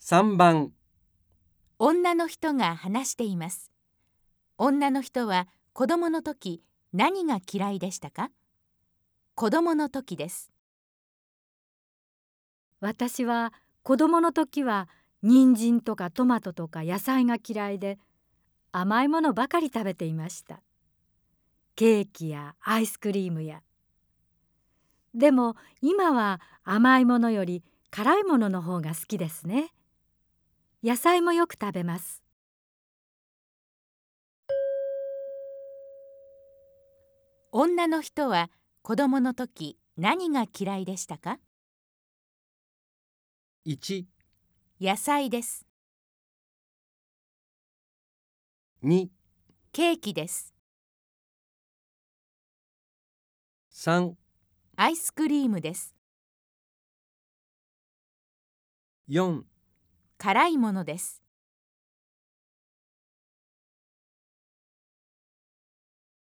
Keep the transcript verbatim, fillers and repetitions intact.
さんばん、 女の人が話しています。女の人は子供の時、何が嫌いでしたか？子供の時です。 私は子供の時は人参とかトマトとか野菜が嫌いで、甘いものばかり食べていました。ケーキやアイスクリームや。でも今は甘いものより辛いものの方が好きですね。野菜もよく食べます。 女の人は子供の時、何が嫌いでしたか？ いち、 野菜です。 に、 ケーキです。 さん、 アイスクリームです。 よん、 辛いものです。